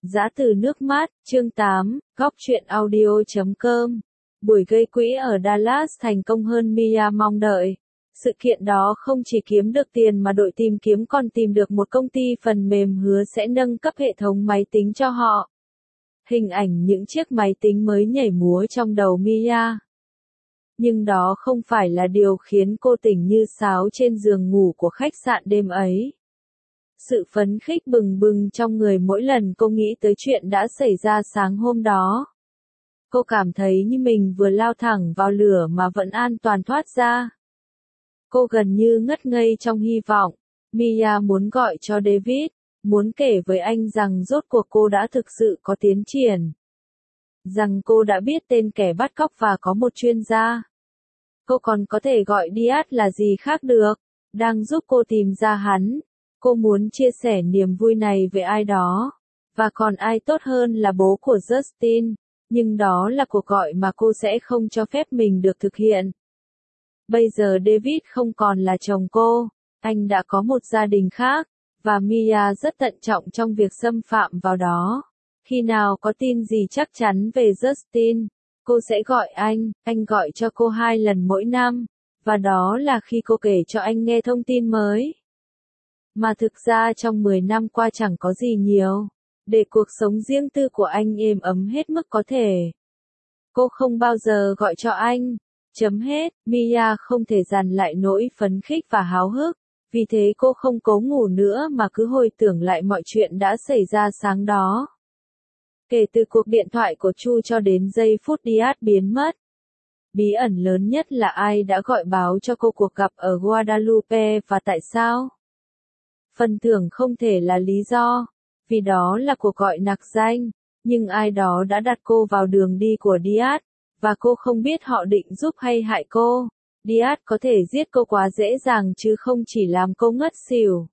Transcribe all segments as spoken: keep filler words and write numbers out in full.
Giã từ nước mắt, chương tám, góc truyện audio chấm com. Buổi gây quỹ ở Dallas thành công hơn Mia mong đợi. Sự kiện đó không chỉ kiếm được tiền mà đội tìm kiếm còn tìm được một công ty phần mềm hứa sẽ nâng cấp hệ thống máy tính cho họ. Hình ảnh những chiếc máy tính mới nhảy múa trong đầu Mia. Nhưng đó không phải là điều khiến cô tỉnh như sáo trên giường ngủ của khách sạn đêm ấy. Sự phấn khích bừng bừng trong người mỗi lần cô nghĩ tới chuyện đã xảy ra sáng hôm đó. Cô cảm thấy như mình vừa lao thẳng vào lửa mà vẫn an toàn thoát ra. Cô gần như ngất ngây trong hy vọng. Mia muốn gọi cho David, muốn kể với anh rằng rốt cuộc cô đã thực sự có tiến triển. Rằng cô đã biết tên kẻ bắt cóc và có một chuyên gia. Cô còn có thể gọi Diaz là gì khác được, đang giúp cô tìm ra hắn. Cô muốn chia sẻ niềm vui này với ai đó. Và còn ai tốt hơn là bố của Justin. Nhưng đó là cuộc gọi mà cô sẽ không cho phép mình được thực hiện. Bây giờ David không còn là chồng cô. Anh đã có một gia đình khác. Và Mia rất thận trọng trong việc xâm phạm vào đó. Khi nào có tin gì chắc chắn về Justin, cô sẽ gọi anh. Anh gọi cho cô hai lần mỗi năm. Và đó là khi cô kể cho anh nghe thông tin mới. Mà thực ra trong mười năm qua chẳng có gì nhiều, để cuộc sống riêng tư của anh êm ấm hết mức có thể. Cô không bao giờ gọi cho anh. Chấm hết, Mia không thể dằn lại nỗi phấn khích và háo hức, vì thế cô không cố ngủ nữa mà cứ hồi tưởng lại mọi chuyện đã xảy ra sáng đó. Kể từ cuộc điện thoại của Chu cho đến giây phút Diaz biến mất. Bí ẩn lớn nhất là ai đã gọi báo cho cô cuộc gặp ở Guadalupe và tại sao? Phần thưởng không thể là lý do, vì đó là cuộc gọi nặc danh, nhưng ai đó đã đặt cô vào đường đi của Diaz, và cô không biết họ định giúp hay hại cô. Diaz có thể giết cô quá dễ dàng chứ không chỉ làm cô ngất xỉu.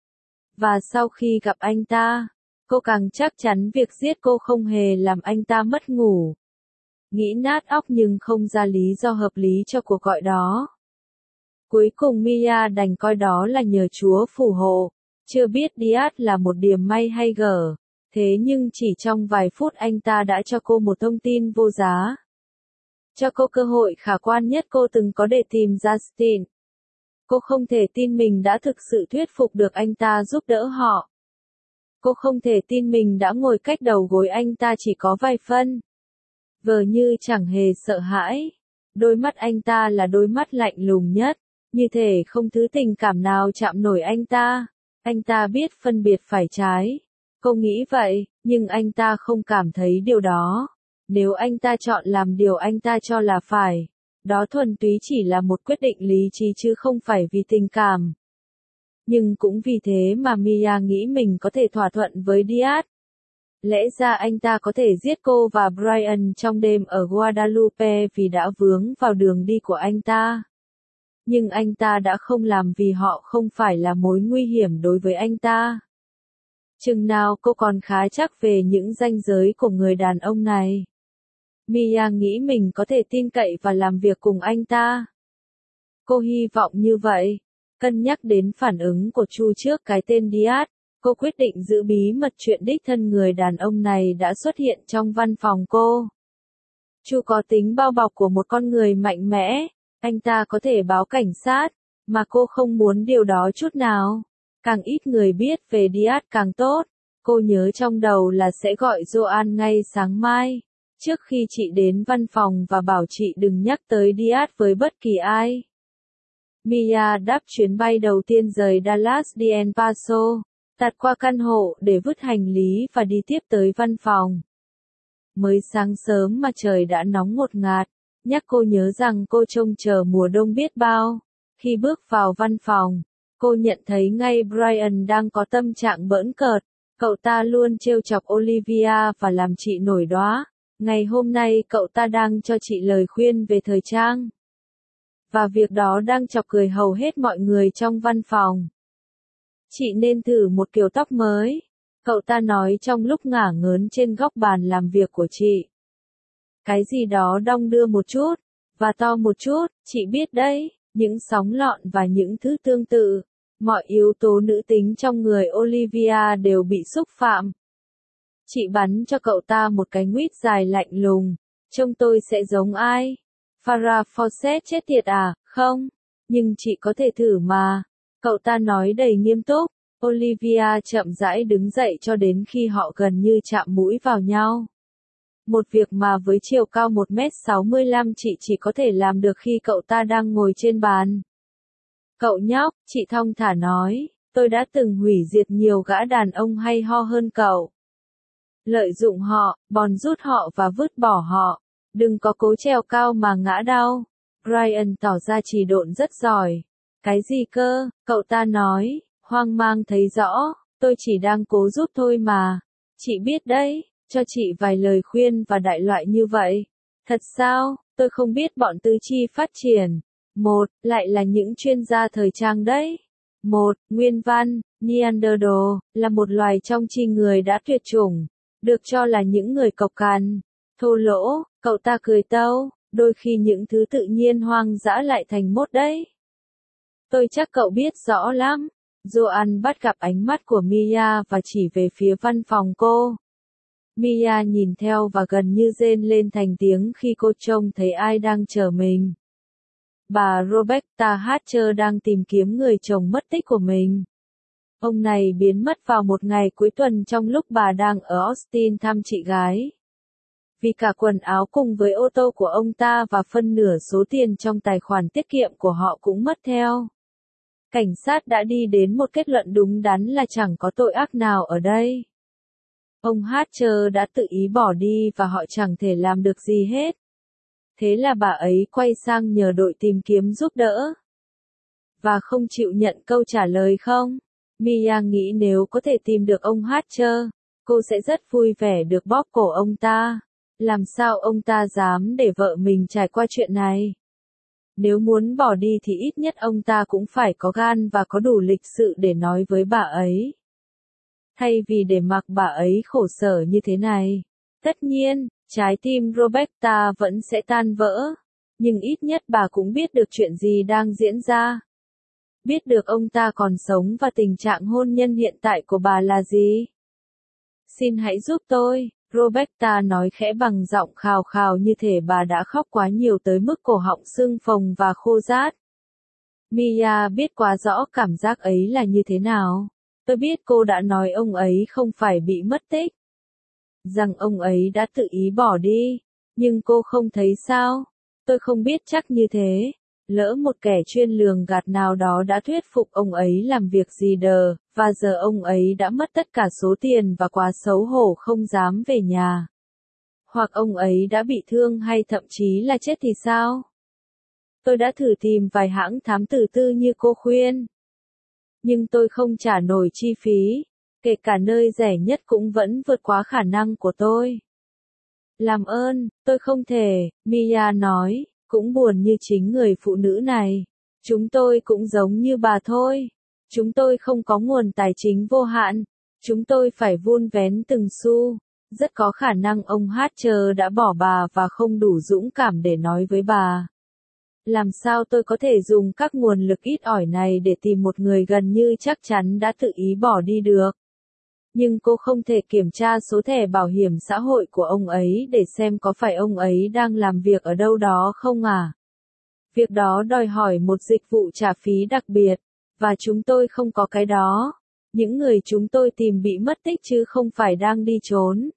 Và sau khi gặp anh ta, cô càng chắc chắn việc giết cô không hề làm anh ta mất ngủ. Nghĩ nát óc nhưng không ra lý do hợp lý cho cuộc gọi đó. Cuối cùng Mia đành coi đó là nhờ Chúa phù hộ. Chưa biết Diaz là một điểm may hay gở, thế nhưng chỉ trong vài phút anh ta đã cho cô một thông tin vô giá. Cho cô cơ hội khả quan nhất cô từng có để tìm Justin. Cô không thể tin mình đã thực sự thuyết phục được anh ta giúp đỡ họ. Cô không thể tin mình đã ngồi cách đầu gối anh ta chỉ có vài phân. Vờ như chẳng hề sợ hãi. Đôi mắt anh ta là đôi mắt lạnh lùng nhất, như thể không thứ tình cảm nào chạm nổi anh ta. Anh ta biết phân biệt phải trái. Cô nghĩ vậy, nhưng anh ta không cảm thấy điều đó. Nếu anh ta chọn làm điều anh ta cho là phải, đó thuần túy chỉ là một quyết định lý trí chứ không phải vì tình cảm. Nhưng cũng vì thế mà Mia nghĩ mình có thể thỏa thuận với Diaz. Lẽ ra anh ta có thể giết cô và Brian trong đêm ở Guadalupe vì đã vướng vào đường đi của anh ta. Nhưng anh ta đã không làm vì họ không phải là mối nguy hiểm đối với anh ta. Chừng nào cô còn khá chắc về những ranh giới của người đàn ông này. Mia nghĩ mình có thể tin cậy và làm việc cùng anh ta. Cô hy vọng như vậy. Cân nhắc đến phản ứng của Chu trước cái tên Diaz, cô quyết định giữ bí mật chuyện đích thân người đàn ông này đã xuất hiện trong văn phòng cô. Chu có tính bao bọc của một con người mạnh mẽ. Anh ta có thể báo cảnh sát, mà cô không muốn điều đó chút nào. Càng ít người biết về Diaz càng tốt. Cô nhớ trong đầu là sẽ gọi Joan ngay sáng mai, trước khi chị đến văn phòng và bảo chị đừng nhắc tới Diaz với bất kỳ ai. Mia đáp chuyến bay đầu tiên rời Dallas đi El Paso, tạt qua căn hộ để vứt hành lý và đi tiếp tới văn phòng. Mới sáng sớm mà trời đã nóng ngột ngạt. Nhắc cô nhớ rằng cô trông chờ mùa đông biết bao. Khi bước vào văn phòng, cô nhận thấy ngay Brian đang có tâm trạng bỡn cợt. Cậu ta luôn trêu chọc Olivia và làm chị nổi đoá. Ngày hôm nay cậu ta đang cho chị lời khuyên về thời trang. Và việc đó đang chọc cười hầu hết mọi người trong văn phòng. Chị nên thử một kiểu tóc mới. Cậu ta nói trong lúc ngả ngớn trên góc bàn làm việc của chị. Cái gì đó đong đưa một chút, và to một chút, chị biết đấy, những sóng lọn và những thứ tương tự. Mọi yếu tố nữ tính trong người Olivia đều bị xúc phạm. Chị bắn cho cậu ta một cái nguyết dài lạnh lùng. Trông tôi sẽ giống ai? Farrah Fawcett chết tiệt à? Không. Nhưng chị có thể thử mà. Cậu ta nói đầy nghiêm túc. Olivia chậm rãi đứng dậy cho đến khi họ gần như chạm mũi vào nhau. Một việc mà với chiều cao một mét sáu mươi lăm chị chỉ có thể làm được khi cậu ta đang ngồi trên bàn. Cậu nhóc, chị thong thả nói, tôi đã từng hủy diệt nhiều gã đàn ông hay ho hơn cậu. Lợi dụng họ, bòn rút họ và vứt bỏ họ. Đừng có cố trèo cao mà ngã đau. Ryan tỏ ra trì độn rất giỏi. Cái gì cơ? Cậu ta nói, hoang mang thấy rõ, tôi chỉ đang cố giúp thôi mà. Chị biết đấy, cho chị vài lời khuyên và đại loại như vậy. Thật sao? Tôi không biết bọn tứ chi phát triển. Một, lại là những chuyên gia thời trang đấy. Một, nguyên văn, Neanderthal, là một loài trong chi người đã tuyệt chủng. Được cho là những người cộc cằn, thô lỗ, cậu ta cười tâu, đôi khi những thứ tự nhiên hoang dã lại thành mốt đấy. Tôi chắc cậu biết rõ lắm. Joan bắt gặp ánh mắt của Mia và chỉ về phía văn phòng cô. Mia nhìn theo và gần như rên lên thành tiếng khi cô trông thấy ai đang chờ mình. Bà Roberta Hatcher đang tìm kiếm người chồng mất tích của mình. Ông này biến mất vào một ngày cuối tuần trong lúc bà đang ở Austin thăm chị gái. Vì cả quần áo cùng với ô tô của ông ta và phân nửa số tiền trong tài khoản tiết kiệm của họ cũng mất theo. Cảnh sát đã đi đến một kết luận đúng đắn là chẳng có tội ác nào ở đây. Ông Hatcher đã tự ý bỏ đi và họ chẳng thể làm được gì hết. Thế là bà ấy quay sang nhờ đội tìm kiếm giúp đỡ. Và không chịu nhận câu trả lời không? Mia nghĩ nếu có thể tìm được ông Hatcher, cô sẽ rất vui vẻ được bóp cổ ông ta. Làm sao ông ta dám để vợ mình trải qua chuyện này? Nếu muốn bỏ đi thì ít nhất ông ta cũng phải có gan và có đủ lịch sự để nói với bà ấy. Thay vì để mặc bà ấy khổ sở như thế này. Tất nhiên, trái tim Roberta vẫn sẽ tan vỡ. Nhưng ít nhất bà cũng biết được chuyện gì đang diễn ra. Biết được ông ta còn sống và tình trạng hôn nhân hiện tại của bà là gì. Xin hãy giúp tôi, Roberta nói khẽ bằng giọng khào khào như thể bà đã khóc quá nhiều tới mức cổ họng sưng phồng và khô rát. Mia biết quá rõ cảm giác ấy là như thế nào. Tôi biết cô đã nói ông ấy không phải bị mất tích. Rằng ông ấy đã tự ý bỏ đi. Nhưng cô không thấy sao? Tôi không biết chắc như thế. Lỡ một kẻ chuyên lường gạt nào đó đã thuyết phục ông ấy làm việc gì đờ, và giờ ông ấy đã mất tất cả số tiền và quá xấu hổ không dám về nhà. Hoặc ông ấy đã bị thương hay thậm chí là chết thì sao? Tôi đã thử tìm vài hãng thám tử tư như cô khuyên. Nhưng tôi không trả nổi chi phí, kể cả nơi rẻ nhất cũng vẫn vượt quá khả năng của tôi. Làm ơn, tôi không thể, Mia nói. Cũng buồn như chính người phụ nữ này. Chúng tôi cũng giống như bà thôi. Chúng tôi không có nguồn tài chính vô hạn. Chúng tôi phải vun vén từng xu. Rất có khả năng ông Hatcher đã bỏ bà và không đủ dũng cảm để nói với bà. Làm sao tôi có thể dùng các nguồn lực ít ỏi này để tìm một người gần như chắc chắn đã tự ý bỏ đi được. Nhưng cô không thể kiểm tra số thẻ bảo hiểm xã hội của ông ấy để xem có phải ông ấy đang làm việc ở đâu đó không à? Việc đó đòi hỏi một dịch vụ trả phí đặc biệt, và chúng tôi không có cái đó. Những người chúng tôi tìm bị mất tích chứ không phải đang đi trốn.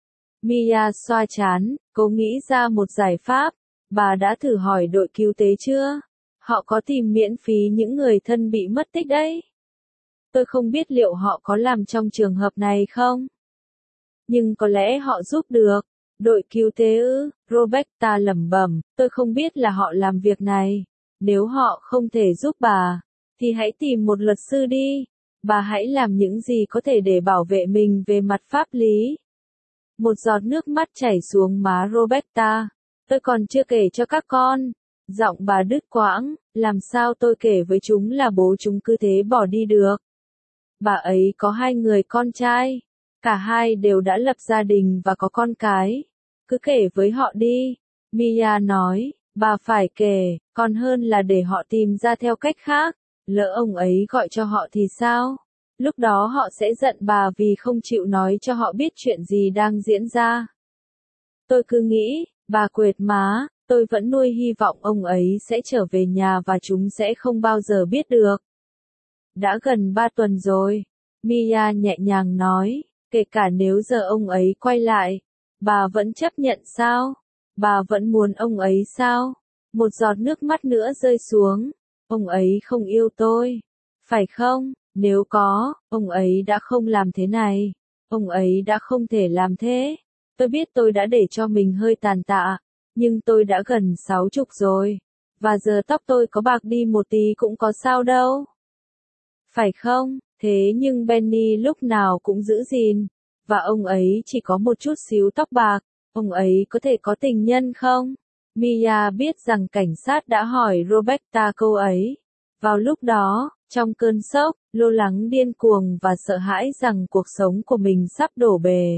Mia xoa trán, cố nghĩ ra một giải pháp. Bà đã thử hỏi đội cứu tế chưa? Họ có tìm miễn phí những người thân bị mất tích đấy. Tôi không biết liệu họ có làm trong trường hợp này không? Nhưng có lẽ họ giúp được. Đội cứu tế ư, Roberta lẩm bẩm, tôi không biết là họ làm việc này. Nếu họ không thể giúp bà, thì hãy tìm một luật sư đi. Bà hãy làm những gì có thể để bảo vệ mình về mặt pháp lý. Một giọt nước mắt chảy xuống má Roberta. Tôi còn chưa kể cho các con. Giọng bà đứt quãng, làm sao tôi kể với chúng là bố chúng cứ thế bỏ đi được. Bà ấy có hai người con trai. Cả hai đều đã lập gia đình và có con cái. Cứ kể với họ đi. Mia nói, bà phải kể, còn hơn là để họ tìm ra theo cách khác. Lỡ ông ấy gọi cho họ thì sao? Lúc đó họ sẽ giận bà vì không chịu nói cho họ biết chuyện gì đang diễn ra. Tôi cứ nghĩ, bà quệt má, tôi vẫn nuôi hy vọng ông ấy sẽ trở về nhà và chúng sẽ không bao giờ biết được. Đã gần ba tuần rồi, Mia nhẹ nhàng nói, kể cả nếu giờ ông ấy quay lại, bà vẫn chấp nhận sao? Bà vẫn muốn ông ấy sao? Một giọt nước mắt nữa rơi xuống, ông ấy không yêu tôi, phải không? Nếu có, ông ấy đã không làm thế này, ông ấy đã không thể làm thế. Tôi biết tôi đã để cho mình hơi tàn tạ, nhưng tôi đã gần sáu chục rồi, và giờ tóc tôi có bạc đi một tí cũng có sao đâu. Phải không? Thế nhưng Benny lúc nào cũng giữ gìn, và ông ấy chỉ có một chút xíu tóc bạc, ông ấy có thể có tình nhân không? Mia biết rằng cảnh sát đã hỏi Roberta câu ấy. Vào lúc đó, trong cơn sốc, lo lắng điên cuồng và sợ hãi rằng cuộc sống của mình sắp đổ bể,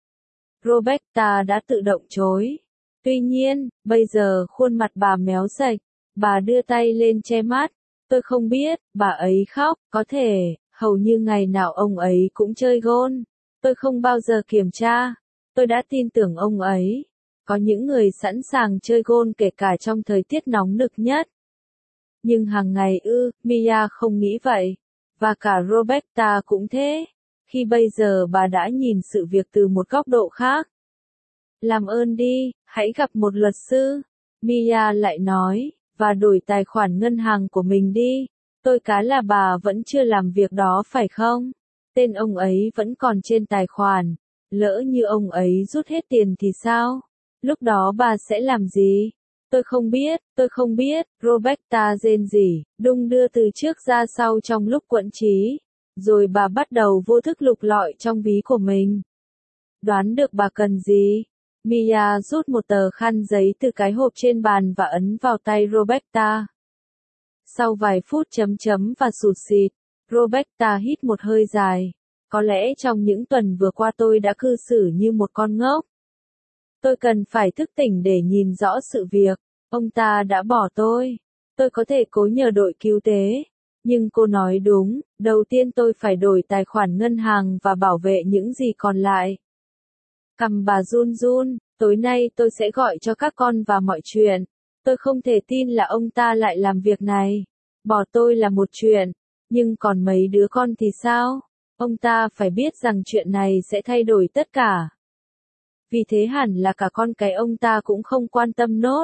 Roberta đã tự động chối. Tuy nhiên, bây giờ khuôn mặt bà méo sạch, bà đưa tay lên che mắt. Tôi không biết, bà ấy khóc, có thể, hầu như ngày nào ông ấy cũng chơi gôn. Tôi không bao giờ kiểm tra. Tôi đã tin tưởng ông ấy. Có những người sẵn sàng chơi gôn kể cả trong thời tiết nóng nực nhất. Nhưng hàng ngày ư, Mia không nghĩ vậy. Và cả Roberta cũng thế. Khi bây giờ bà đã nhìn sự việc từ một góc độ khác. Làm ơn đi, hãy gặp một luật sư. Mia lại nói, và đổi tài khoản ngân hàng của mình đi. Tôi cá là bà vẫn chưa làm việc đó phải không? Tên ông ấy vẫn còn trên tài khoản. Lỡ như ông ấy rút hết tiền thì sao? Lúc đó bà sẽ làm gì? Tôi không biết, tôi không biết, Roberta rên rỉ, đung đưa từ trước ra sau trong lúc quẫn trí. Rồi bà bắt đầu vô thức lục lọi trong ví của mình. Đoán được bà cần gì? Mia rút một tờ khăn giấy từ cái hộp trên bàn và ấn vào tay Roberta. Sau vài phút chấm chấm và sụt sịt, Roberta hít một hơi dài. Có lẽ trong những tuần vừa qua tôi đã cư xử như một con ngốc. Tôi cần phải thức tỉnh để nhìn rõ sự việc. Ông ta đã bỏ tôi. Tôi có thể cố nhờ đội cứu tế. Nhưng cô nói đúng, đầu tiên tôi phải đổi tài khoản ngân hàng và bảo vệ những gì còn lại. Cằm bà run run, tối nay tôi sẽ gọi cho các con và mọi chuyện. Tôi không thể tin là ông ta lại làm việc này. Bỏ tôi là một chuyện, nhưng còn mấy đứa con thì sao? Ông ta phải biết rằng chuyện này sẽ thay đổi tất cả. Vì thế hẳn là cả con cái ông ta cũng không quan tâm nốt.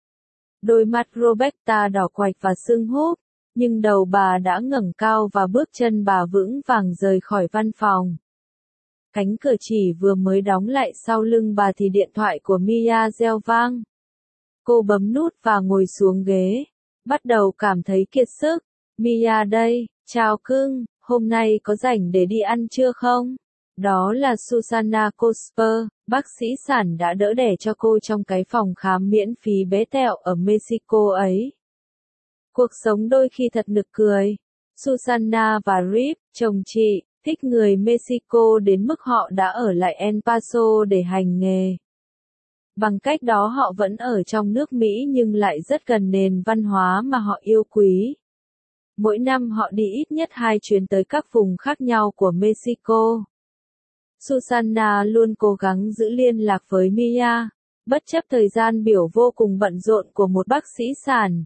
Đôi mắt Roberta đỏ quạch và sưng húp, nhưng đầu bà đã ngẩng cao và bước chân bà vững vàng rời khỏi văn phòng. Cánh cửa chỉ vừa mới đóng lại sau lưng bà thì điện thoại của Mia reo vang. Cô bấm nút và ngồi xuống ghế, bắt đầu cảm thấy kiệt sức. Mia đây, chào cưng, hôm nay có rảnh để đi ăn trưa không? Đó là Susanna Cosper, bác sĩ sản đã đỡ đẻ cho cô trong cái phòng khám miễn phí bé tẹo ở Mexico ấy. Cuộc sống đôi khi thật nực cười. Susanna và Rip, chồng chị, thích người Mexico đến mức họ đã ở lại El Paso để hành nghề. Bằng cách đó họ vẫn ở trong nước Mỹ nhưng lại rất gần nền văn hóa mà họ yêu quý. Mỗi năm họ đi ít nhất hai chuyến tới các vùng khác nhau của Mexico. Susanna luôn cố gắng giữ liên lạc với Mia, bất chấp thời gian biểu vô cùng bận rộn của một bác sĩ sản.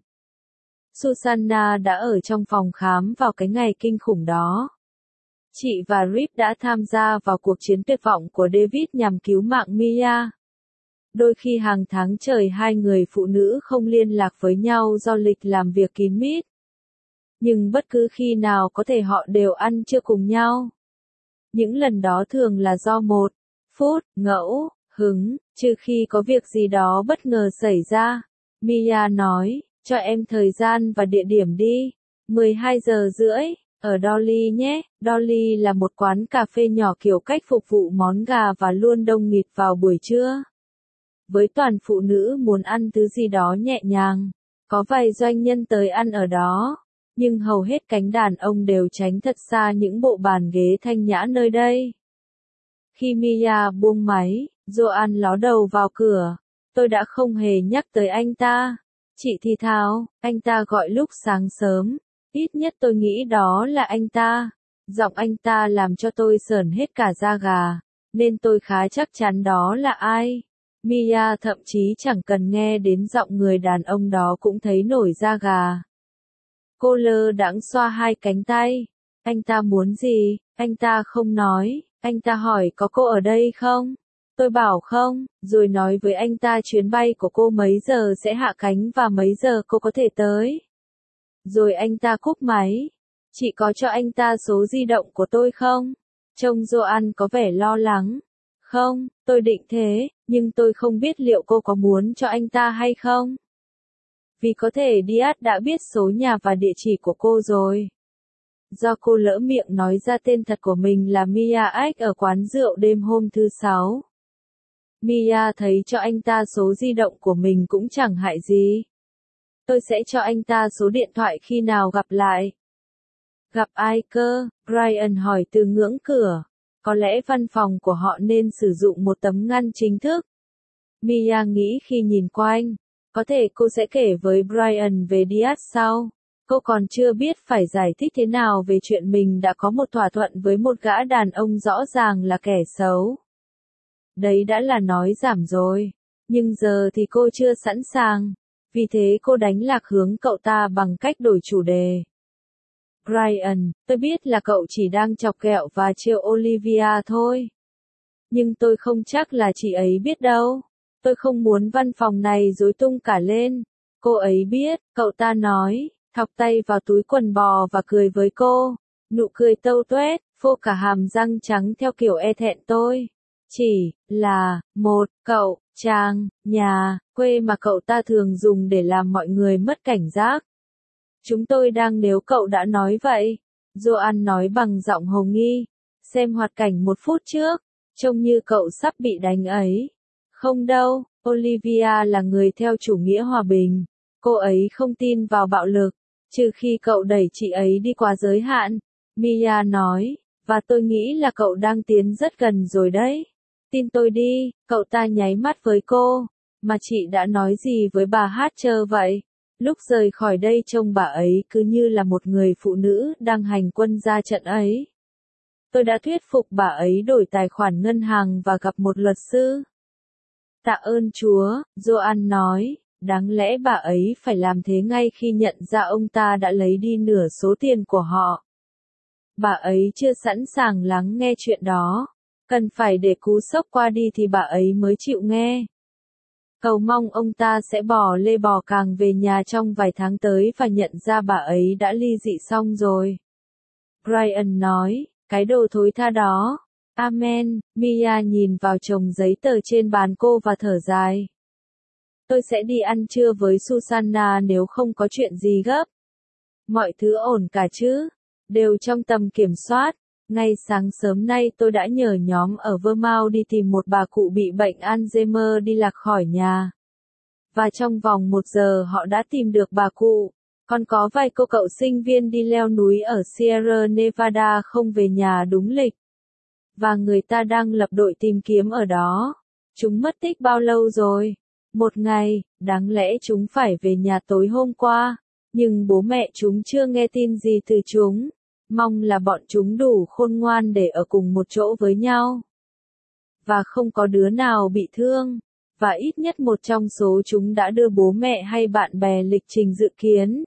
Susanna đã ở trong phòng khám vào cái ngày kinh khủng đó. Chị và Rip đã tham gia vào cuộc chiến tuyệt vọng của David nhằm cứu mạng Mia. Đôi khi hàng tháng trời hai người phụ nữ không liên lạc với nhau do lịch làm việc kín mít. Nhưng bất cứ khi nào có thể họ đều ăn trưa cùng nhau. Những lần đó thường là do một phút, ngẫu, hứng, trừ khi có việc gì đó bất ngờ xảy ra. Mia nói, cho em thời gian và địa điểm đi. mười hai giờ rưỡi, ở Dolly nhé. Dolly là một quán cà phê nhỏ kiểu cách phục vụ món gà và luôn đông nghịt vào buổi trưa. Với toàn phụ nữ muốn ăn thứ gì đó nhẹ nhàng, có vài doanh nhân tới ăn ở đó. Nhưng hầu hết cánh đàn ông đều tránh thật xa những bộ bàn ghế thanh nhã nơi đây. Khi Mia buông máy, Joan ló đầu vào cửa. Tôi đã không hề nhắc tới anh ta. Chị thì thào, anh ta gọi lúc sáng sớm. Ít nhất tôi nghĩ đó là anh ta. Giọng anh ta làm cho tôi sởn hết cả da gà, nên tôi khá chắc chắn đó là ai. Mia thậm chí chẳng cần nghe đến giọng người đàn ông đó cũng thấy nổi da gà. Cô lơ đãng xoa hai cánh tay. Anh ta muốn gì? Anh ta không nói. Anh ta hỏi có cô ở đây không? Tôi bảo không, rồi nói với anh ta chuyến bay của cô mấy giờ sẽ hạ cánh và mấy giờ cô có thể tới. Rồi anh ta cúp máy. Chị có cho anh ta số di động của tôi không? Trông Joan có vẻ lo lắng. Không, tôi định thế, nhưng tôi không biết liệu cô có muốn cho anh ta hay không. Vì có thể Diaz đã biết số nhà và địa chỉ của cô rồi. Do cô lỡ miệng nói ra tên thật của mình là Mia X ở quán rượu đêm hôm thứ sáu. Mia thấy cho anh ta số di động của mình cũng chẳng hại gì. Tôi sẽ cho anh ta số điện thoại khi nào gặp lại. Gặp ai cơ? Brian hỏi từ ngưỡng cửa. Có lẽ văn phòng của họ nên sử dụng một tấm ngăn chính thức. Mia nghĩ khi nhìn quanh. Có thể cô sẽ kể với Brian về Diaz sau. Cô còn chưa biết phải giải thích thế nào về chuyện mình đã có một thỏa thuận với một gã đàn ông rõ ràng là kẻ xấu. Đấy đã là nói giảm rồi. Nhưng giờ thì cô chưa sẵn sàng. Vì thế cô đánh lạc hướng cậu ta bằng cách đổi chủ đề. Brian, tôi biết là cậu chỉ đang chọc ghẹo và trêu Olivia thôi. Nhưng tôi không chắc là chị ấy biết đâu. Tôi không muốn văn phòng này rối tung cả lên. Cô ấy biết, cậu ta nói, thọc tay vào túi quần bò và cười với cô. Nụ cười tâu tuét, phô cả hàm răng trắng theo kiểu e thẹn tôi. Chỉ là một cậu chàng nhà quê mà cậu ta thường dùng để làm mọi người mất cảnh giác. Chúng tôi đang nếu cậu đã nói vậy. Joan nói bằng giọng hồ nghi. Xem hoạt cảnh một phút trước. Trông như cậu sắp bị đánh ấy. Không đâu, Olivia là người theo chủ nghĩa hòa bình. Cô ấy không tin vào bạo lực. Trừ khi cậu đẩy chị ấy đi quá giới hạn. Mia nói. Và tôi nghĩ là cậu đang tiến rất gần rồi đấy. Tin tôi đi, cậu ta nháy mắt với cô. Mà chị đã nói gì với bà Hatcher vậy? Lúc rời khỏi đây trông bà ấy cứ như là một người phụ nữ đang hành quân ra trận ấy. Tôi đã thuyết phục bà ấy đổi tài khoản ngân hàng và gặp một luật sư. Tạ ơn Chúa, Joan nói, đáng lẽ bà ấy phải làm thế ngay khi nhận ra ông ta đã lấy đi nửa số tiền của họ. Bà ấy chưa sẵn sàng lắng nghe chuyện đó. Cần phải để cú sốc qua đi thì bà ấy mới chịu nghe. Cầu mong ông ta sẽ bỏ lê bò càng về nhà trong vài tháng tới và nhận ra bà ấy đã ly dị xong rồi. Brian nói, cái đồ thối tha đó. Amen, Mia nhìn vào chồng giấy tờ trên bàn cô và thở dài. Tôi sẽ đi ăn trưa với Susanna nếu không có chuyện gì gấp. Mọi thứ ổn cả chứ? Đều trong tầm kiểm soát. Ngay sáng sớm nay tôi đã nhờ nhóm ở Vermont đi tìm một bà cụ bị bệnh Alzheimer đi lạc khỏi nhà. Và trong vòng một giờ họ đã tìm được bà cụ. Còn có vài cô cậu sinh viên đi leo núi ở Sierra Nevada không về nhà đúng lịch. Và người ta đang lập đội tìm kiếm ở đó. Chúng mất tích bao lâu rồi? Một ngày, đáng lẽ chúng phải về nhà tối hôm qua. Nhưng bố mẹ chúng chưa nghe tin gì từ chúng. Mong là bọn chúng đủ khôn ngoan để ở cùng một chỗ với nhau. Và không có đứa nào bị thương. Và ít nhất một trong số chúng đã đưa bố mẹ hay bạn bè lịch trình dự kiến.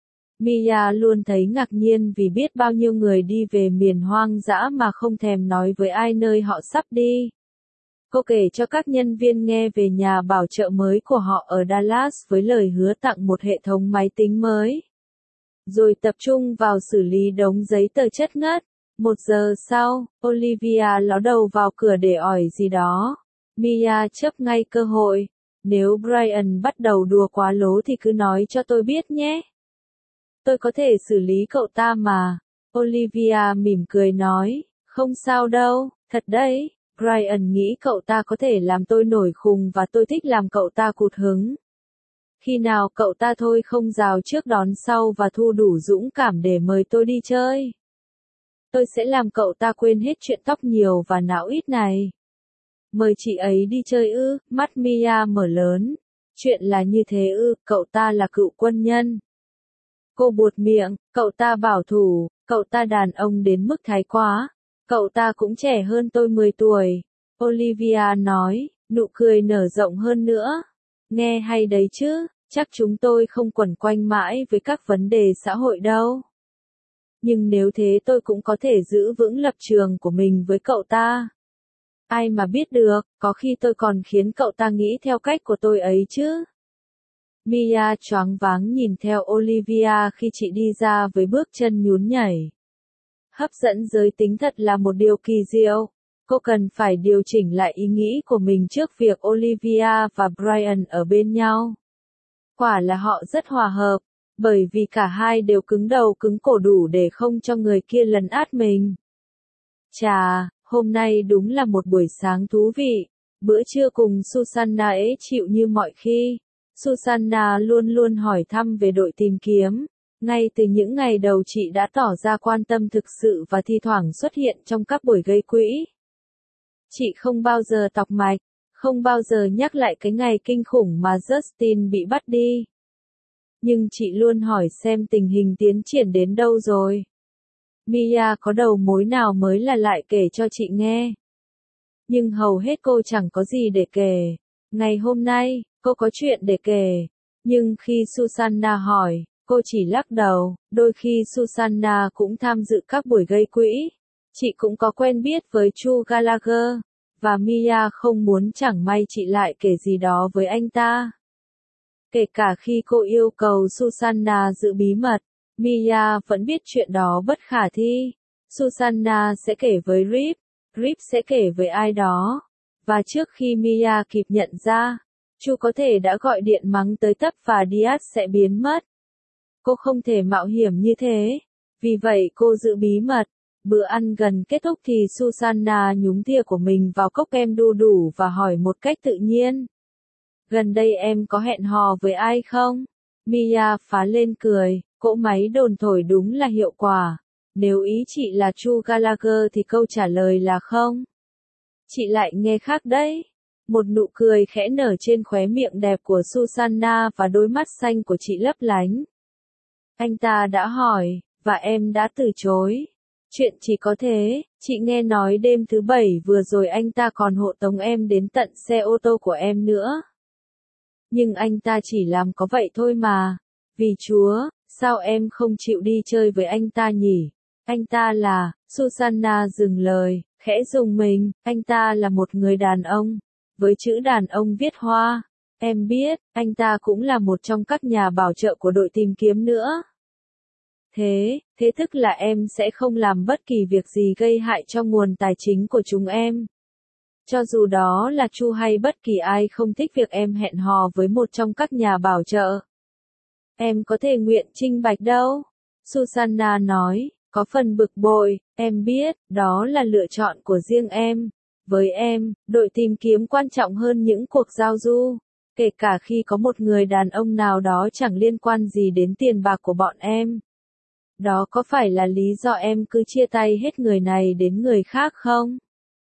Mia luôn thấy ngạc nhiên vì biết bao nhiêu người đi về miền hoang dã mà không thèm nói với ai nơi họ sắp đi. Cô kể cho các nhân viên nghe về nhà bảo trợ mới của họ ở Dallas với lời hứa tặng một hệ thống máy tính mới. Rồi tập trung vào xử lý đống giấy tờ chất ngất. Một giờ sau, Olivia ló đầu vào cửa để hỏi gì đó. Mia chớp ngay cơ hội. Nếu Brian bắt đầu đùa quá lố thì cứ nói cho tôi biết nhé. Tôi có thể xử lý cậu ta mà. Olivia mỉm cười nói. Không sao đâu, thật đấy. Brian nghĩ cậu ta có thể làm tôi nổi khùng và tôi thích làm cậu ta cụt hứng. Khi nào cậu ta thôi không rào trước đón sau và thu đủ dũng cảm để mời tôi đi chơi. Tôi sẽ làm cậu ta quên hết chuyện tóc nhiều và não ít này. Mời chị ấy đi chơi ư, mắt Mia mở lớn. Chuyện là như thế ư, cậu ta là cựu quân nhân. Cô buột miệng, cậu ta bảo thủ, Cậu ta đàn ông đến mức thái quá. Cậu ta cũng trẻ hơn tôi mười tuổi. Olivia nói, nụ cười nở rộng hơn nữa. Nghe hay đấy chứ, chắc chúng tôi không quẩn quanh mãi với các vấn đề xã hội đâu. Nhưng nếu thế tôi cũng có thể giữ vững lập trường của mình với cậu ta. Ai mà biết được, có khi tôi còn khiến cậu ta nghĩ theo cách của tôi ấy chứ. Mia choáng váng nhìn theo Olivia khi chị đi ra với bước chân nhún nhảy. Hấp dẫn giới tính thật là một điều kỳ diệu. Cô cần phải điều chỉnh lại ý nghĩ của mình trước việc Olivia và Brian ở bên nhau. Quả là họ rất hòa hợp, bởi vì cả hai đều cứng đầu cứng cổ đủ để không cho người kia lấn át mình. Chà, hôm nay đúng là một buổi sáng thú vị. Bữa trưa cùng Susanna ế chịu như mọi khi. Susanna luôn luôn hỏi thăm về đội tìm kiếm. Ngay từ những ngày đầu chị đã tỏ ra quan tâm thực sự và thi thoảng xuất hiện trong các buổi gây quỹ. Chị không bao giờ tọc mạch, không bao giờ nhắc lại cái ngày kinh khủng mà Justin bị bắt đi. Nhưng chị luôn hỏi xem tình hình tiến triển đến đâu rồi. Mia có đầu mối nào mới là lại kể cho chị nghe. Nhưng hầu hết cô chẳng có gì để kể. Ngày hôm nay, cô có chuyện để kể. Nhưng khi Susanna hỏi, cô chỉ lắc đầu. Đôi khi Susanna cũng tham dự các buổi gây quỹ. Chị cũng có quen biết với Chu Gallagher. Và Mia không muốn chẳng may chị lại kể gì đó với anh ta. Kể cả khi cô yêu cầu Susanna giữ bí mật, Mia vẫn biết chuyện đó bất khả thi. Susanna sẽ kể với Rip, Rip sẽ kể với ai đó. Và trước khi Mia kịp nhận ra, Chu có thể đã gọi điện mắng tới tấp và Diaz sẽ biến mất. Cô không thể mạo hiểm như thế. Vì vậy cô giữ bí mật. Bữa ăn gần kết thúc thì Susanna nhúng thìa của mình vào cốc kem đu đủ và hỏi một cách tự nhiên. Gần đây em có hẹn hò với ai không? Mia phá lên cười, cỗ máy đồn thổi đúng là hiệu quả. Nếu ý chị là Chu Gallagher thì câu trả lời là không. Chị lại nghe khác đấy. Một nụ cười khẽ nở trên khóe miệng đẹp của Susanna và đôi mắt xanh của chị lấp lánh. Anh ta đã hỏi, và em đã từ chối. Chuyện chỉ có thế, chị nghe nói đêm thứ bảy vừa rồi anh ta còn hộ tống em đến tận xe ô tô của em nữa. Nhưng anh ta chỉ làm có vậy thôi mà. Vì Chúa, sao em không chịu đi chơi với anh ta nhỉ? Anh ta là, Susanna dừng lời, khẽ rùng mình, anh ta là một người đàn ông. Với chữ đàn ông viết hoa. Em biết, anh ta cũng là một trong các nhà bảo trợ của đội tìm kiếm nữa. Thế, thế tức là em sẽ không làm bất kỳ việc gì gây hại cho nguồn tài chính của chúng em. Cho dù đó là Chu hay bất kỳ ai không thích việc em hẹn hò với một trong các nhà bảo trợ. Em có thể nguyện trinh bạch đâu. Susanna nói, có phần bực bội, em biết, đó là lựa chọn của riêng em. Với em, đội tìm kiếm quan trọng hơn những cuộc giao du. Kể cả khi có một người đàn ông nào đó chẳng liên quan gì đến tiền bạc của bọn em. Đó có phải là lý do em cứ chia tay hết người này đến người khác không?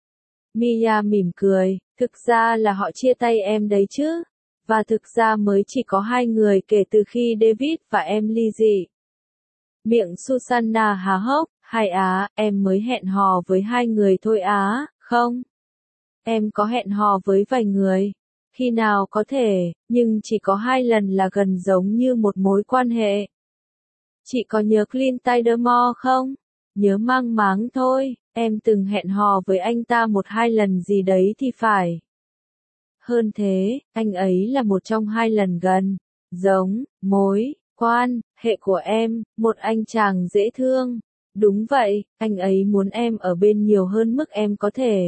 Mia mỉm cười, thực ra là họ chia tay em đấy chứ. Và thực ra mới chỉ có hai người kể từ khi David và em ly dị. Miệng Susanna há hốc, hai á, em mới hẹn hò với hai người thôi á, không? Em có hẹn hò với vài người. Khi nào có thể, nhưng chỉ có hai lần là gần giống như một mối quan hệ. Chị có nhớ Clint Tidemore không? Nhớ mang máng thôi, em từng hẹn hò với anh ta một hai lần gì đấy thì phải. Hơn thế, anh ấy là một trong hai lần gần, giống, mối, quan, hệ của em, một anh chàng dễ thương. Đúng vậy, anh ấy muốn em ở bên nhiều hơn mức em có thể.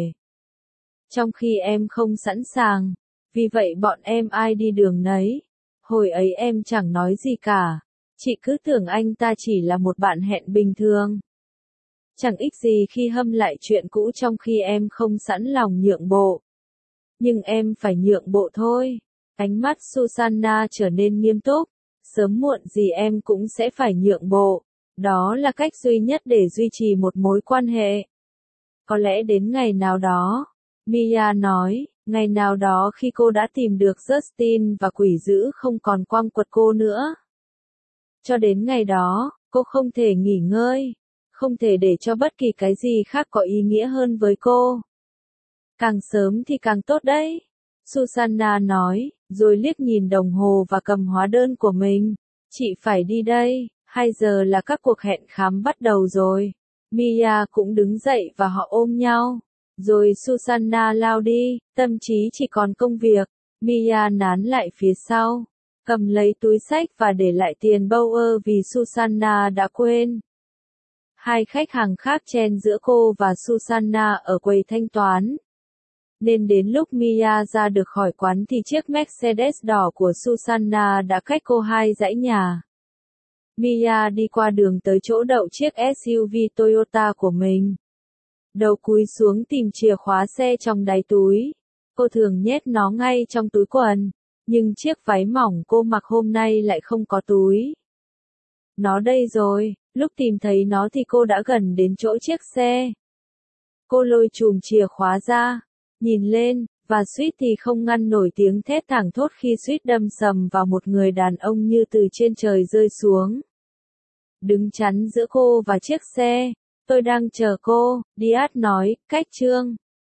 Trong khi em không sẵn sàng, vì vậy bọn em ai đi đường nấy. Hồi ấy em chẳng nói gì cả. Chị cứ tưởng anh ta chỉ là một bạn hẹn bình thường. Chẳng ích gì khi hâm lại chuyện cũ trong khi em không sẵn lòng nhượng bộ. Nhưng em phải nhượng bộ thôi. Ánh mắt Susanna trở nên nghiêm túc. Sớm muộn gì em cũng sẽ phải nhượng bộ. Đó là cách duy nhất để duy trì một mối quan hệ. Có lẽ đến ngày nào đó, Mia nói, ngày nào đó khi cô đã tìm được Justin và quỷ dữ không còn quăng quật cô nữa. Cho đến ngày đó, cô không thể nghỉ ngơi, không thể để cho bất kỳ cái gì khác có ý nghĩa hơn với cô. Càng sớm thì càng tốt đấy. Susanna nói, rồi liếc nhìn đồng hồ và cầm hóa đơn của mình. Chị phải đi đây, hai giờ là các cuộc hẹn khám bắt đầu rồi. Mia cũng đứng dậy và họ ôm nhau. Rồi Susanna lao đi, tâm trí chỉ còn công việc. Mia nán lại phía sau, cầm lấy túi xách và để lại tiền Bauer vì Susanna đã quên. Hai khách hàng khác chen giữa cô và Susanna ở quầy thanh toán. Nên đến lúc Mia ra được khỏi quán thì chiếc Mercedes đỏ của Susanna đã cách cô hai dãy nhà. Mia đi qua đường tới chỗ đậu chiếc ét u vê Toyota của mình. Đầu cúi xuống tìm chìa khóa xe trong đáy túi. Cô thường nhét nó ngay trong túi quần, nhưng chiếc váy mỏng cô mặc hôm nay lại không có túi. Nó đây rồi, lúc tìm thấy nó thì cô đã gần đến chỗ chiếc xe. Cô lôi chùm chìa khóa ra, nhìn lên, và suýt thì không ngăn nổi tiếng thét thảng thốt khi suýt đâm sầm vào một người đàn ông như từ trên trời rơi xuống. Đứng chắn giữa cô và chiếc xe, tôi đang chờ cô, Diaz nói, cách Trương.